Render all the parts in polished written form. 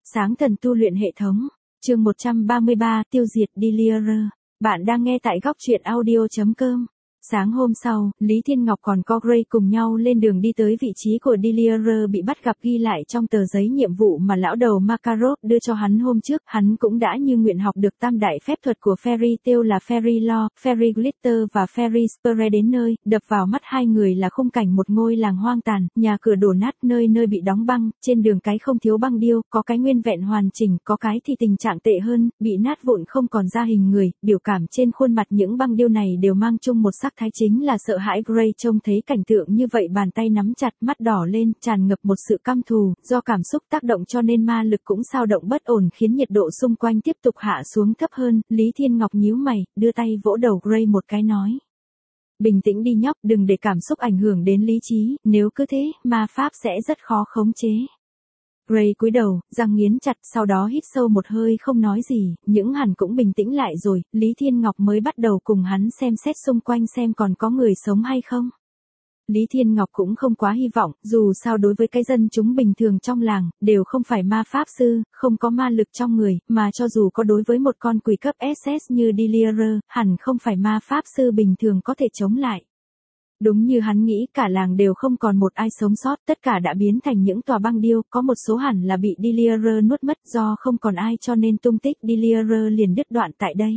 Sáng thần tu luyện hệ thống. Chương 133, tiêu diệt Delirier. Bạn đang nghe tại góc truyện audio.com. Sáng hôm sau, Lý Thiên Ngọc còn có Gray cùng nhau lên đường đi tới vị trí của Delirier bị bắt gặp ghi lại trong tờ giấy nhiệm vụ mà lão đầu Makarov đưa cho hắn hôm trước. Hắn cũng đã như nguyện học được tam đại phép thuật của Fairy Tail là Fairy Law, Fairy Glitter và Fairy Spray đến nơi, đập vào mắt hai người là khung cảnh một ngôi làng hoang tàn, nhà cửa đổ nát nơi nơi bị đóng băng, trên đường cái không thiếu băng điêu, có cái nguyên vẹn hoàn chỉnh, có cái thì tình trạng tệ hơn, bị nát vụn không còn ra hình người, biểu cảm trên khuôn mặt những băng điêu này đều mang chung một sắc thái chính là sợ hãi. Gray trông thấy cảnh tượng như vậy bàn tay nắm chặt, mắt đỏ lên, tràn ngập một sự căm thù, do cảm xúc tác động cho nên ma lực cũng dao động bất ổn khiến nhiệt độ xung quanh tiếp tục hạ xuống thấp hơn. Lý Thiên Ngọc nhíu mày, đưa tay vỗ đầu Gray một cái nói. Bình tĩnh đi nhóc, đừng để cảm xúc ảnh hưởng đến lý trí, nếu cứ thế, ma pháp sẽ rất khó khống chế. Gray cúi đầu, răng nghiến chặt, sau đó hít sâu một hơi không nói gì, những hẳn cũng bình tĩnh lại rồi, Lý Thiên Ngọc mới bắt đầu cùng hắn xem xét xung quanh xem còn có người sống hay không. Lý Thiên Ngọc cũng không quá hy vọng, dù sao đối với cái dân chúng bình thường trong làng, đều không phải ma pháp sư, không có ma lực trong người, mà cho dù có đối với một con quỷ cấp SS như Delirier, hẳn không phải ma pháp sư bình thường có thể chống lại. Đúng như hắn nghĩ, cả làng đều không còn một ai sống sót, tất cả đã biến thành những tòa băng điêu, có một số hẳn là bị Delirier nuốt mất, do không còn ai cho nên tung tích Delirier liền đứt đoạn tại đây.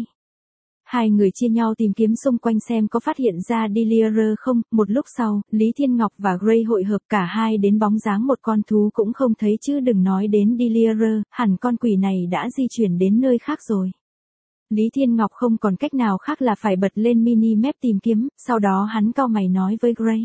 Hai người chia nhau tìm kiếm xung quanh xem có phát hiện ra Delirier không. Một lúc sau, Lý Thiên Ngọc và Gray hội hợp, cả hai đến bóng dáng một con thú cũng không thấy, chứ đừng nói đến Delirier, hẳn con quỷ này đã di chuyển đến nơi khác rồi. Lý Thiên Ngọc không còn cách nào khác là phải bật lên mini map tìm kiếm, sau đó hắn cau mày nói với Gray.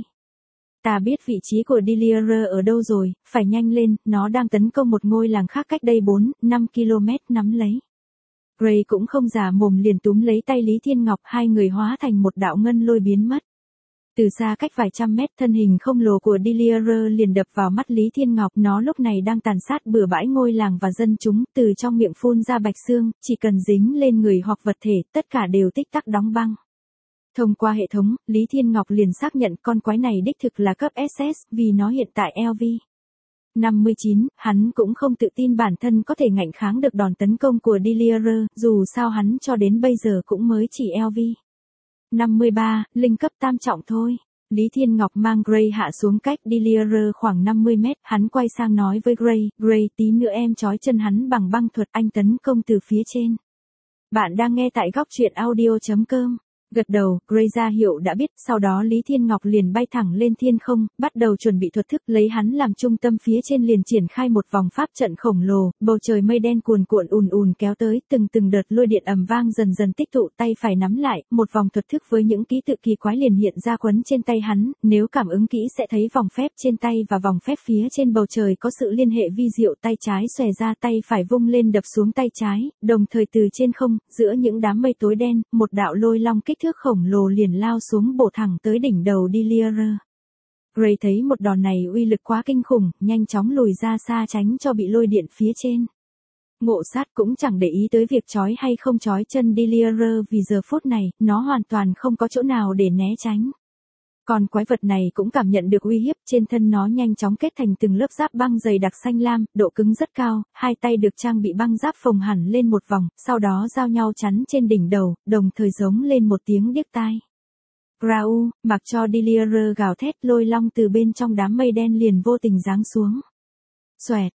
Ta biết vị trí của Delirier ở đâu rồi, phải nhanh lên, nó đang tấn công một ngôi làng khác cách đây 4-5 km, nắm lấy. Gray cũng không giả mồm liền túm lấy tay Lý Thiên Ngọc, hai người hóa thành một đạo ngân lôi biến mất. Từ xa cách vài trăm mét, thân hình khổng lồ của Delirier liền đập vào mắt Lý Thiên Ngọc, nó lúc này đang tàn sát bừa bãi ngôi làng và dân chúng, từ trong miệng phun ra bạch xương, chỉ cần dính lên người hoặc vật thể, tất cả đều tích tắc đóng băng. Thông qua hệ thống, Lý Thiên Ngọc liền xác nhận con quái này đích thực là cấp SS, vì nó hiện tại LV 59, hắn cũng không tự tin bản thân có thể ngạnh kháng được đòn tấn công của Delirier, dù sao hắn cho đến bây giờ cũng mới chỉ LV 53, linh cấp tam trọng thôi. Lý Thiên Ngọc mang Gray hạ xuống cách Delirier khoảng 50 mét, hắn quay sang nói với Gray, Gray tí nữa em trói chân hắn bằng băng thuật, anh tấn công từ phía trên. Bạn đang nghe tại góc truyện audio.com. Gật đầu, Gray ra hiệu đã biết, sau đó Lý Thiên Ngọc liền bay thẳng lên thiên không, bắt đầu chuẩn bị thuật thức, lấy hắn làm trung tâm, phía trên liền triển khai một vòng pháp trận khổng lồ, bầu trời mây đen cuồn cuộn ùn ùn kéo tới, từng đợt lôi điện ầm vang dần dần tích tụ, tay phải nắm lại, một vòng thuật thức với những ký tự kỳ quái liền hiện ra quấn trên tay hắn, nếu cảm ứng kỹ sẽ thấy vòng phép trên tay và vòng phép phía trên bầu trời có sự liên hệ vi diệu, tay trái xòe ra, tay phải vung lên đập xuống tay trái, đồng thời từ trên không, giữa những đám mây tối đen, một đạo lôi long kích thước khổng lồ liền lao xuống bổ thẳng tới đỉnh đầu Delirier. Gray thấy một đòn này uy lực quá kinh khủng, nhanh chóng lùi ra xa tránh cho bị lôi điện phía trên. Ngộ sát cũng chẳng để ý tới việc trói hay không trói chân Delirier, vì giờ phút này, nó hoàn toàn không có chỗ nào để né tránh. Còn quái vật này cũng cảm nhận được uy hiếp, trên thân nó nhanh chóng kết thành từng lớp giáp băng dày đặc xanh lam, độ cứng rất cao, hai tay được trang bị băng giáp phồng hẳn lên một vòng, sau đó giao nhau chắn trên đỉnh đầu, đồng thời giống lên một tiếng điếc tai. Grau, mặc cho Delirier gào thét, lôi long từ bên trong đám mây đen liền vô tình giáng xuống. Xoẹt,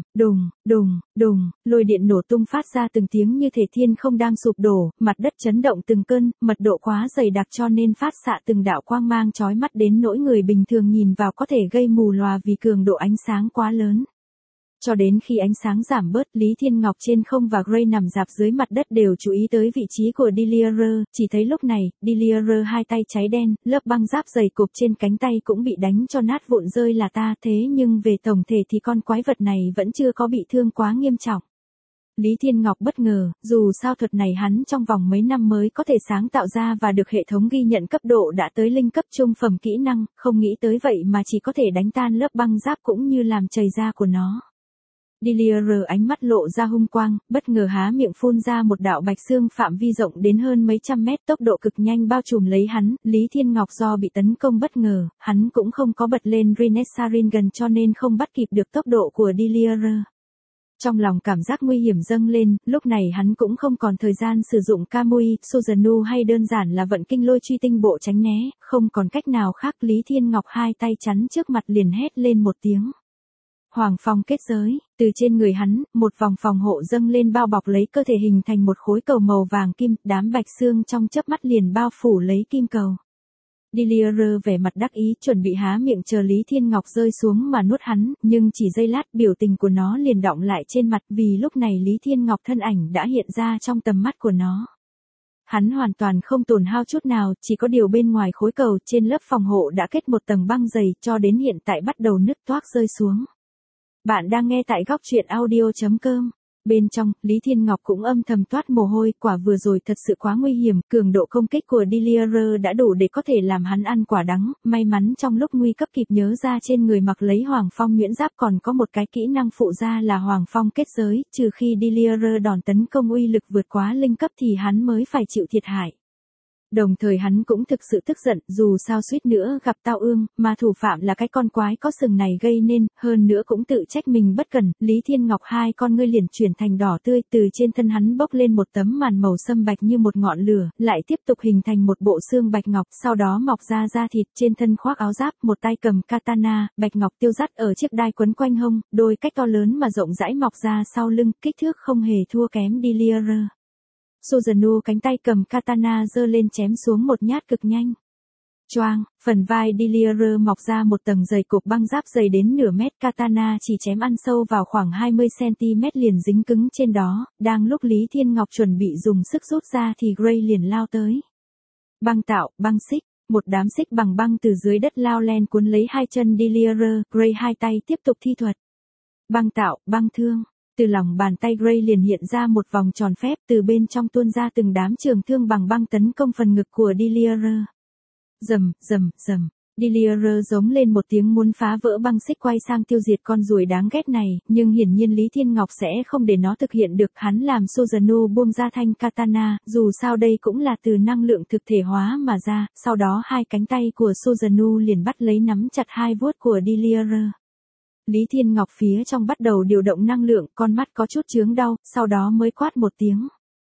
đùng, lôi điện nổ tung phát ra từng tiếng như thể thiên không đang sụp đổ, mặt đất chấn động từng cơn, mật độ quá dày đặc cho nên phát xạ từng đạo quang mang chói mắt đến nỗi người bình thường nhìn vào có thể gây mù lòa vì cường độ ánh sáng quá lớn. Cho đến khi ánh sáng giảm bớt, Lý Thiên Ngọc trên không và Gray nằm rạp dưới mặt đất đều chú ý tới vị trí của Delirier, chỉ thấy lúc này, Delirier hai tay cháy đen, lớp băng giáp dày cộp trên cánh tay cũng bị đánh cho nát vụn rơi là ta, thế nhưng về tổng thể thì con quái vật này vẫn chưa có bị thương quá nghiêm trọng. Lý Thiên Ngọc bất ngờ, dù sao thuật này hắn trong vòng mấy năm mới có thể sáng tạo ra và được hệ thống ghi nhận cấp độ đã tới linh cấp trung phẩm kỹ năng, không nghĩ tới vậy mà chỉ có thể đánh tan lớp băng giáp cũng như làm chảy da của nó. Delirier ánh mắt lộ ra hung quang, bất ngờ há miệng phun ra một đạo bạch xương phạm vi rộng đến hơn mấy trăm mét, tốc độ cực nhanh bao trùm lấy hắn. Lý Thiên Ngọc do bị tấn công bất ngờ, hắn cũng không có bật lên Renaissance gần cho nên không bắt kịp được tốc độ của Delirier. Trong lòng cảm giác nguy hiểm dâng lên, lúc này hắn cũng không còn thời gian sử dụng Kamui, Susanoo hay đơn giản là vận kinh lôi truy tinh bộ tránh né, không còn cách nào khác Lý Thiên Ngọc hai tay chắn trước mặt liền hét lên một tiếng. Hoàng phong kết giới, từ trên người hắn, một vòng phòng hộ dâng lên bao bọc lấy cơ thể hình thành một khối cầu màu vàng kim, đám bạch xương trong chớp mắt liền bao phủ lấy kim cầu. Dillier vẻ mặt đắc ý chuẩn bị há miệng chờ Lý Thiên Ngọc rơi xuống mà nuốt hắn, nhưng chỉ giây lát biểu tình của nó liền đọng lại trên mặt vì lúc này Lý Thiên Ngọc thân ảnh đã hiện ra trong tầm mắt của nó. Hắn hoàn toàn không tổn hao chút nào, chỉ có điều bên ngoài khối cầu trên lớp phòng hộ đã kết một tầng băng dày cho đến hiện tại bắt đầu nứt toác rơi xuống. Bạn đang nghe tại góc truyện audio.com. Bên trong, Lý Thiên Ngọc cũng âm thầm toát mồ hôi, quả vừa rồi thật sự quá nguy hiểm, cường độ công kích của Dillier đã đủ để có thể làm hắn ăn quả đắng, may mắn trong lúc nguy cấp kịp nhớ ra trên người mặc lấy Hoàng Phong nhuyễn giáp còn có một cái kỹ năng phụ ra là Hoàng Phong kết giới, trừ khi Dillier đòn tấn công uy lực vượt quá linh cấp thì hắn mới phải chịu thiệt hại. Đồng thời hắn cũng thực sự tức giận, dù sao suýt nữa gặp tao ương, mà thủ phạm là cái con quái có sừng này gây nên, hơn nữa cũng tự trách mình bất cẩn, Lý Thiên Ngọc hai con ngươi liền chuyển thành đỏ tươi, từ trên thân hắn bốc lên một tấm màn màu sâm bạch như một ngọn lửa, lại tiếp tục hình thành một bộ xương bạch ngọc, sau đó mọc ra da thịt, trên thân khoác áo giáp, một tay cầm katana, bạch ngọc tiêu dắt ở chiếc đai quấn quanh hông, đôi cách to lớn mà rộng rãi mọc ra sau lưng, kích thước không hề thua kém Dillier. Susanoo cánh tay cầm katana giơ lên chém xuống một nhát cực nhanh. Choang, phần vai Dillier mọc ra một tầng dày cục băng giáp dày đến nửa mét, katana chỉ chém ăn sâu vào khoảng 20cm liền dính cứng trên đó, đang lúc Lý Thiên Ngọc chuẩn bị dùng sức rút ra thì Gray liền lao tới. Băng tạo, băng xích, một đám xích bằng băng từ dưới đất lao len cuốn lấy hai chân Dillier, Gray hai tay tiếp tục thi thuật. Băng tạo, băng thương. Từ lòng bàn tay Gray liền hiện ra một vòng tròn phép, từ bên trong tuôn ra từng đám trường thương bằng băng tấn công phần ngực của Dillier. Rầm, rầm, rầm. Dillier giống lên một tiếng muốn phá vỡ băng xích quay sang tiêu diệt con ruồi đáng ghét này, nhưng hiển nhiên Lý Thiên Ngọc sẽ không để nó thực hiện được, hắn làm Susanoo buông ra thanh katana, dù sao đây cũng là từ năng lượng thực thể hóa mà ra, sau đó hai cánh tay của Susanoo liền bắt lấy nắm chặt hai vuốt của Dillier. Lý Thiên Ngọc phía trong bắt đầu điều động năng lượng, con mắt có chút chướng đau, sau đó mới quát một tiếng.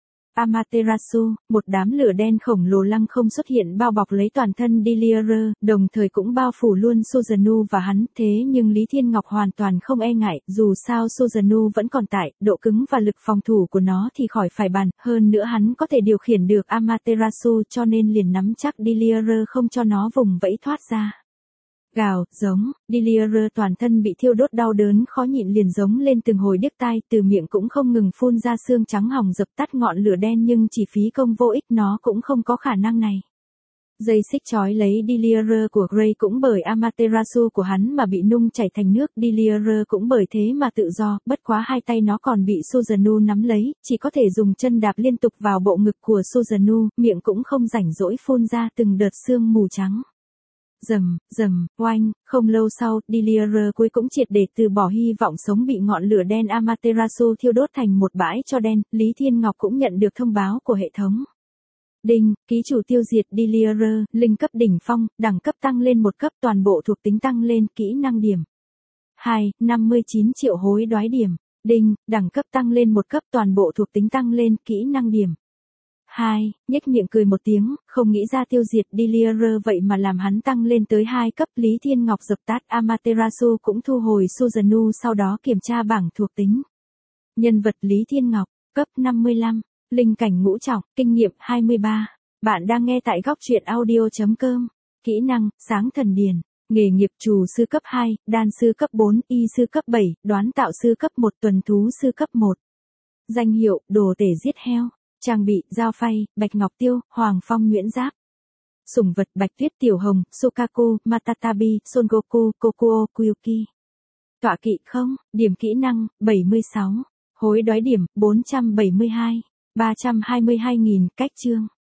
Amaterasu, một đám lửa đen khổng lồ lăng không xuất hiện bao bọc lấy toàn thân Dillier, đồng thời cũng bao phủ luôn Susanoo và hắn, thế nhưng Lý Thiên Ngọc hoàn toàn không e ngại, dù sao Susanoo vẫn còn tại, độ cứng và lực phòng thủ của nó thì khỏi phải bàn, hơn nữa hắn có thể điều khiển được Amaterasu cho nên liền nắm chắc Dillier không cho nó vùng vẫy thoát ra. Gào, giống, Dillier toàn thân bị thiêu đốt đau đớn khó nhịn liền giống lên từng hồi điếc tai, từ miệng cũng không ngừng phun ra xương trắng hỏng dập tắt ngọn lửa đen nhưng chỉ phí công vô ích, nó cũng không có khả năng này. Dây xích trói lấy Dillier của Gray cũng bởi Amaterasu của hắn mà bị nung chảy thành nước, Dillier cũng bởi thế mà tự do, bất quá hai tay nó còn bị Susanoo nắm lấy, chỉ có thể dùng chân đạp liên tục vào bộ ngực của Susanoo, miệng cũng không rảnh rỗi phun ra từng đợt xương mù trắng. Rầm, rầm, oanh, không lâu sau, Dillier cuối cũng triệt để từ bỏ hy vọng sống bị ngọn lửa đen Amaterasu thiêu đốt thành một bãi tro đen, Lý Thiên Ngọc cũng nhận được thông báo của hệ thống. Đinh, ký chủ tiêu diệt Dillier, linh cấp đỉnh phong, đẳng cấp tăng lên một cấp, toàn bộ thuộc tính tăng lên, kỹ năng điểm. 2, 59 triệu hối đoái điểm. Đinh, đẳng cấp tăng lên một cấp, toàn bộ thuộc tính tăng lên, kỹ năng điểm. 2, nhếch miệng cười một tiếng, không nghĩ ra tiêu diệt Dillier vậy mà làm hắn tăng lên tới 2 cấp, Lý Thiên Ngọc dập tắt Amaterasu cũng thu hồi Susanoo sau đó kiểm tra bảng thuộc tính. Nhân vật Lý Thiên Ngọc, cấp 55, linh cảnh ngũ trọng, kinh nghiệm 23. Bạn đang nghe tại góc truyện audio.com. Kỹ năng, sáng thần điền. Nghề nghiệp trù sư cấp 2, đan sư cấp 4, y sư cấp 7, đoán tạo sư cấp 1, tuần thú sư cấp 1. Danh hiệu, đồ tể giết heo. Trang bị, dao phay, bạch ngọc tiêu, Hoàng Phong nhuyễn giáp. Sủng vật, bạch tuyết tiểu hồng, Sukaku, Matatabi, Son Goku, Kokuo, Kyuki. Tọa kỵ không, điểm kỹ năng, 76. Hối đoái điểm, 472. 322.000, cách chương.